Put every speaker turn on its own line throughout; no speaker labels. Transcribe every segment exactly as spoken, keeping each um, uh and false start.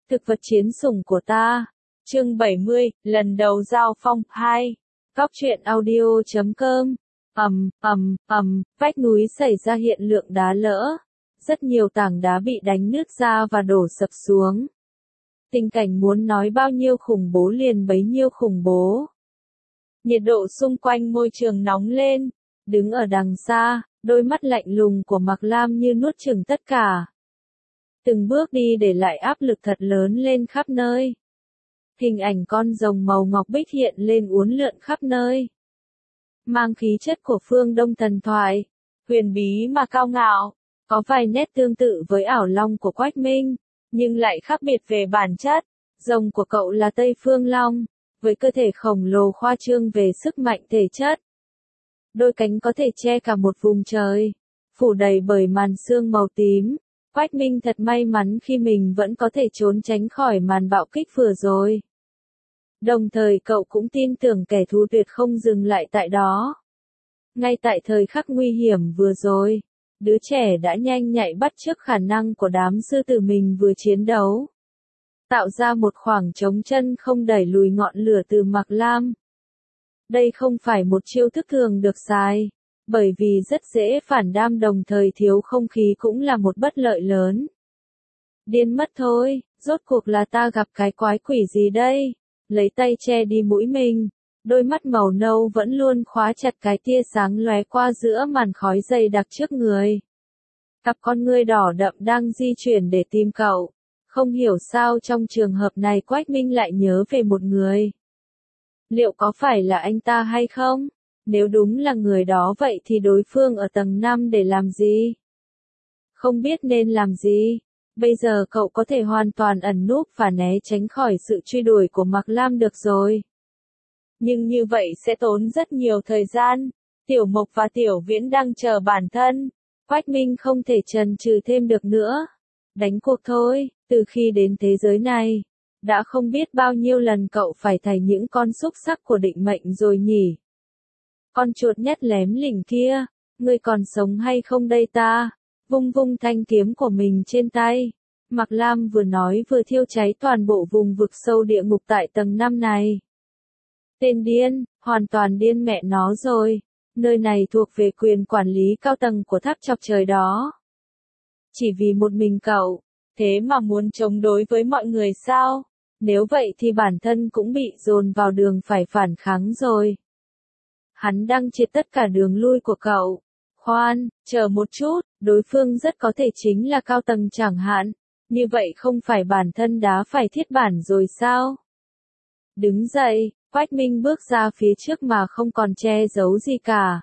Thực vật chiến sủng của ta. Chương bảy mươi, lần đầu giao phong hai. Góc truyện audio chấm com. Ầm, ầm, ầm, vách núi xảy ra hiện lượng đá lỡ. Rất nhiều tảng đá bị đánh nứt ra và đổ sập xuống. Tình cảnh muốn nói bao nhiêu khủng bố liền bấy nhiêu khủng bố. Nhiệt độ xung quanh môi trường nóng lên. Đứng ở đằng xa, đôi mắt lạnh lùng của Mạc Lam như nuốt chửng tất cả. Từng bước đi để lại áp lực thật lớn lên khắp nơi. Hình ảnh con rồng màu ngọc bích hiện lên uốn lượn khắp nơi. Mang khí chất của phương Đông thần thoại, huyền bí mà cao ngạo, có vài nét tương tự với ảo long của Quách Minh, nhưng lại khác biệt về bản chất. Rồng của cậu là Tây Phương Long, với cơ thể khổng lồ khoa trương về sức mạnh thể chất. Đôi cánh có thể che cả một vùng trời, phủ đầy bởi màn sương màu tím. Quách Minh thật may mắn khi mình vẫn có thể trốn tránh khỏi màn bạo kích vừa rồi. Đồng thời cậu cũng tin tưởng kẻ thù tuyệt không dừng lại tại đó. Ngay tại thời khắc nguy hiểm vừa rồi, đứa trẻ đã nhanh nhạy bắt chước khả năng của đám sư tử mình vừa chiến đấu. Tạo ra một khoảng trống chân không đẩy lùi ngọn lửa từ Mạc Lam. Đây không phải một chiêu thức thường được xài, bởi vì rất dễ phản đam đồng thời thiếu không khí cũng là một bất lợi lớn. Điên mất thôi, rốt cuộc là ta gặp cái quái quỷ gì đây? Lấy tay che đi mũi mình, đôi mắt màu nâu vẫn luôn khóa chặt cái tia sáng lóe qua giữa màn khói dày đặc trước người. Cặp con ngươi đỏ đậm đang di chuyển để tìm cậu. Không hiểu sao trong trường hợp này Quách Minh lại nhớ về một người. Liệu có phải là anh ta hay không? Nếu đúng là người đó vậy thì đối phương ở tầng năm để làm gì? Không biết nên làm gì. Bây giờ cậu có thể hoàn toàn ẩn núp và né tránh khỏi sự truy đuổi của Mạc Lam được rồi. Nhưng như vậy sẽ tốn rất nhiều thời gian. Tiểu Mộc và Tiểu Viễn đang chờ bản thân. Quách Minh không thể chần chừ thêm được nữa. Đánh cuộc thôi, từ khi đến thế giới này. Đã không biết bao nhiêu lần cậu phải thảy những con xúc sắc của định mệnh rồi nhỉ. Con chuột nhắt lém lỉnh kia, ngươi còn sống hay không đây ta? Vung vung thanh kiếm của mình trên tay. Mạc Lam vừa nói vừa thiêu cháy toàn bộ vùng vực sâu địa ngục tại tầng năm này. Tên điên, hoàn toàn điên mẹ nó rồi. Nơi này thuộc về quyền quản lý cao tầng của tháp chọc trời đó. Chỉ vì một mình cậu, thế mà muốn chống đối với mọi người sao? Nếu vậy thì bản thân cũng bị dồn vào đường phải phản kháng rồi. Hắn đang triệt tất cả đường lui của cậu. Khoan, chờ một chút, đối phương rất có thể chính là cao tầng chẳng hạn. Như vậy không phải bản thân đã phải thiết bản rồi sao? Đứng dậy, Quách Minh bước ra phía trước mà không còn che giấu gì cả.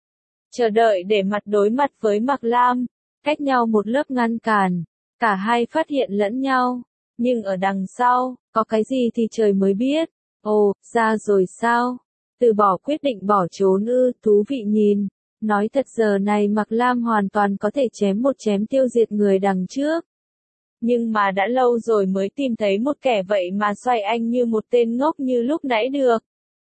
Chờ đợi để mặt đối mặt với Mạc Lam, cách nhau một lớp ngăn cản. Cả hai phát hiện lẫn nhau. Nhưng ở đằng sau, có cái gì thì trời mới biết. Ồ, ra rồi sao? Từ bỏ quyết định bỏ trốn ư, thú vị nhìn. Nói thật giờ này Mạc Lam hoàn toàn có thể chém một chém tiêu diệt người đằng trước. Nhưng mà đã lâu rồi mới tìm thấy một kẻ vậy mà xoay anh như một tên ngốc như lúc nãy được.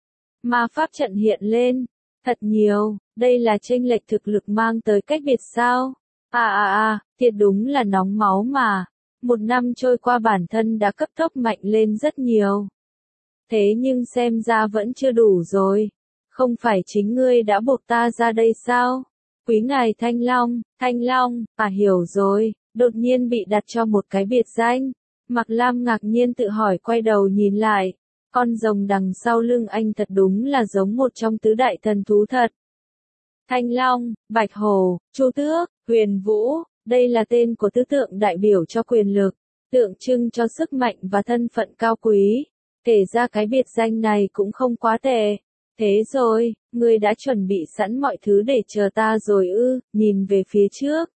Ma pháp trận hiện lên. Thật nhiều, đây là chênh lệch thực lực mang tới cách biệt sao? À à à, thiệt đúng là nóng máu mà. Một năm trôi qua bản thân đã cấp tốc mạnh lên rất nhiều. Thế nhưng xem ra vẫn chưa đủ rồi. Không phải chính ngươi đã buộc ta ra đây sao? Quý ngài Thanh Long, Thanh Long, à hiểu rồi, đột nhiên bị đặt cho một cái biệt danh. Mạc Lam ngạc nhiên tự hỏi quay đầu nhìn lại. Con rồng đằng sau lưng anh thật đúng là giống một trong tứ đại thần thú thật. Thanh Long, Bạch Hổ, Chu Tước, Huyền Vũ, đây là tên của tứ tượng đại biểu cho quyền lực, tượng trưng cho sức mạnh và thân phận cao quý. Kể ra cái biệt danh này cũng không quá tệ. Thế rồi, ngươi đã chuẩn bị sẵn mọi thứ để chờ ta rồi ư, nhìn về phía trước.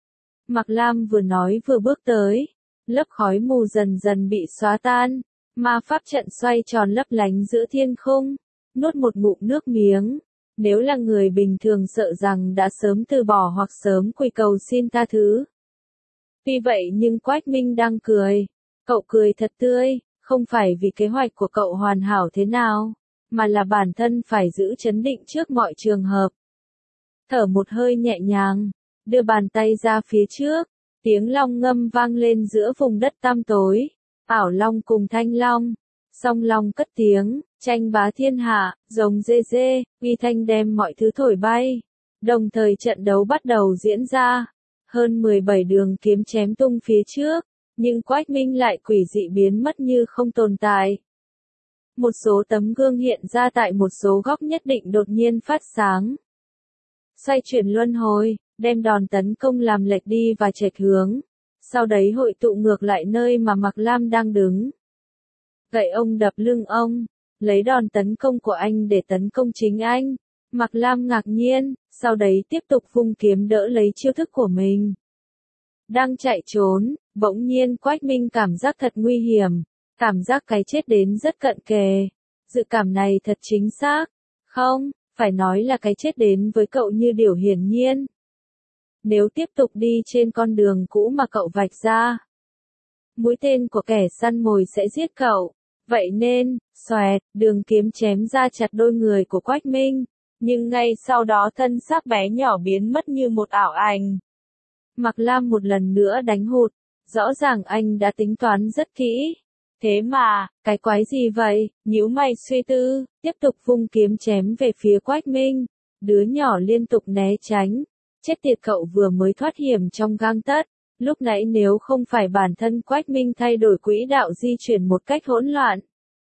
Mạc Lam vừa nói vừa bước tới. Lớp khói mù dần dần bị xóa tan. Ma pháp trận xoay tròn lấp lánh giữa thiên khung. Nuốt một ngụm nước miếng. Nếu là người bình thường sợ rằng đã sớm từ bỏ hoặc sớm quỳ cầu xin tha thứ. Vì vậy nhưng Quách Minh đang cười. Cậu cười thật tươi, không phải vì kế hoạch của cậu hoàn hảo thế nào, mà là bản thân phải giữ trấn định trước mọi trường hợp. Thở một hơi nhẹ nhàng, đưa bàn tay ra phía trước, tiếng long ngâm vang lên giữa vùng đất tăm tối. Ảo long cùng thanh long. Song long cất tiếng, tranh bá thiên hạ, rồng rê rê, uy thanh đem mọi thứ thổi bay. Đồng thời trận đấu bắt đầu diễn ra. Hơn mười bảy đường kiếm chém tung phía trước, nhưng Quách Minh lại quỷ dị biến mất như không tồn tại. Một số tấm gương hiện ra tại một số góc nhất định đột nhiên phát sáng. Xoay chuyển luân hồi, đem đòn tấn công làm lệch đi và chệch hướng. Sau đấy hội tụ ngược lại nơi mà Mạc Lam đang đứng. Gậy ông đập lưng ông, lấy đòn tấn công của anh để tấn công chính anh. Mạc Lam ngạc nhiên, sau đấy tiếp tục vung kiếm đỡ lấy chiêu thức của mình. Đang chạy trốn, bỗng nhiên Quách Minh cảm giác thật nguy hiểm, cảm giác cái chết đến rất cận kề. Dự cảm này thật chính xác, không, phải nói là cái chết đến với cậu như điều hiển nhiên. Nếu tiếp tục đi trên con đường cũ mà cậu vạch ra, mũi tên của kẻ săn mồi sẽ giết cậu. Vậy nên, xoẹt, đường kiếm chém ra chặt đôi người của Quách Minh, nhưng ngay sau đó thân xác bé nhỏ biến mất như một ảo ảnh. Mạc Lam một lần nữa đánh hụt, rõ ràng anh đã tính toán rất kỹ. Thế mà, cái quái gì vậy, nhíu mày suy tư, tiếp tục vung kiếm chém về phía Quách Minh. Đứa nhỏ liên tục né tránh. Chết tiệt, cậu vừa mới thoát hiểm trong gang tấc. Lúc nãy nếu không phải bản thân Quách Minh thay đổi quỹ đạo di chuyển một cách hỗn loạn,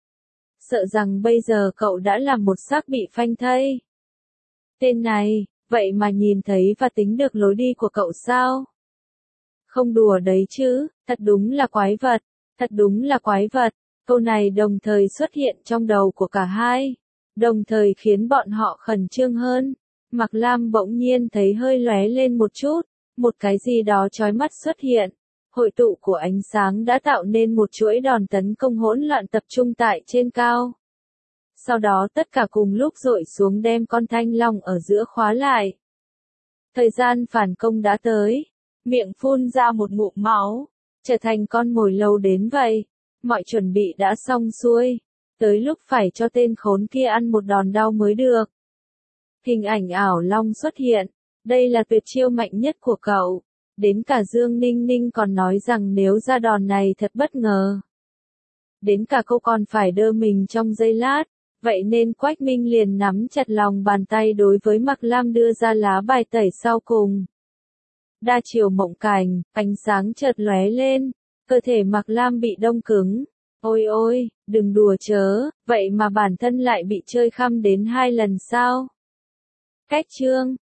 sợ rằng bây giờ cậu đã là một xác bị phanh thây. Tên này, vậy mà nhìn thấy và tính được lối đi của cậu sao? Không đùa đấy chứ, thật đúng là quái vật, thật đúng là quái vật. Câu này đồng thời xuất hiện trong đầu của cả hai, đồng thời khiến bọn họ khẩn trương hơn. Mạc Lam bỗng nhiên thấy hơi lóe lên một chút, một cái gì đó chói mắt xuất hiện. Hội tụ của ánh sáng đã tạo nên một chuỗi đòn tấn công hỗn loạn tập trung tại trên cao. Sau đó tất cả cùng lúc dội xuống đem con thanh long ở giữa khóa lại. Thời gian phản công đã tới. Miệng phun ra một ngụm máu. Trở thành con mồi lâu đến vậy. Mọi chuẩn bị đã xong xuôi. Tới lúc phải cho tên khốn kia ăn một đòn đau mới được. Hình ảnh ảo long xuất hiện. Đây là tuyệt chiêu mạnh nhất của cậu. Đến cả Dương Ninh Ninh còn nói rằng nếu ra đòn này thật bất ngờ. Đến cả cô còn phải đơ mình trong giây lát. Vậy nên Quách Minh liền nắm chặt lòng bàn tay đối với Mạc Lam đưa ra lá bài tẩy sau cùng. Đa chiều mộng cảnh, ánh sáng chợt lóe lên. Cơ thể Mạc Lam bị đông cứng. Ôi ôi, đừng đùa chớ, vậy mà bản thân lại bị chơi khăm đến hai lần sao? Cách chương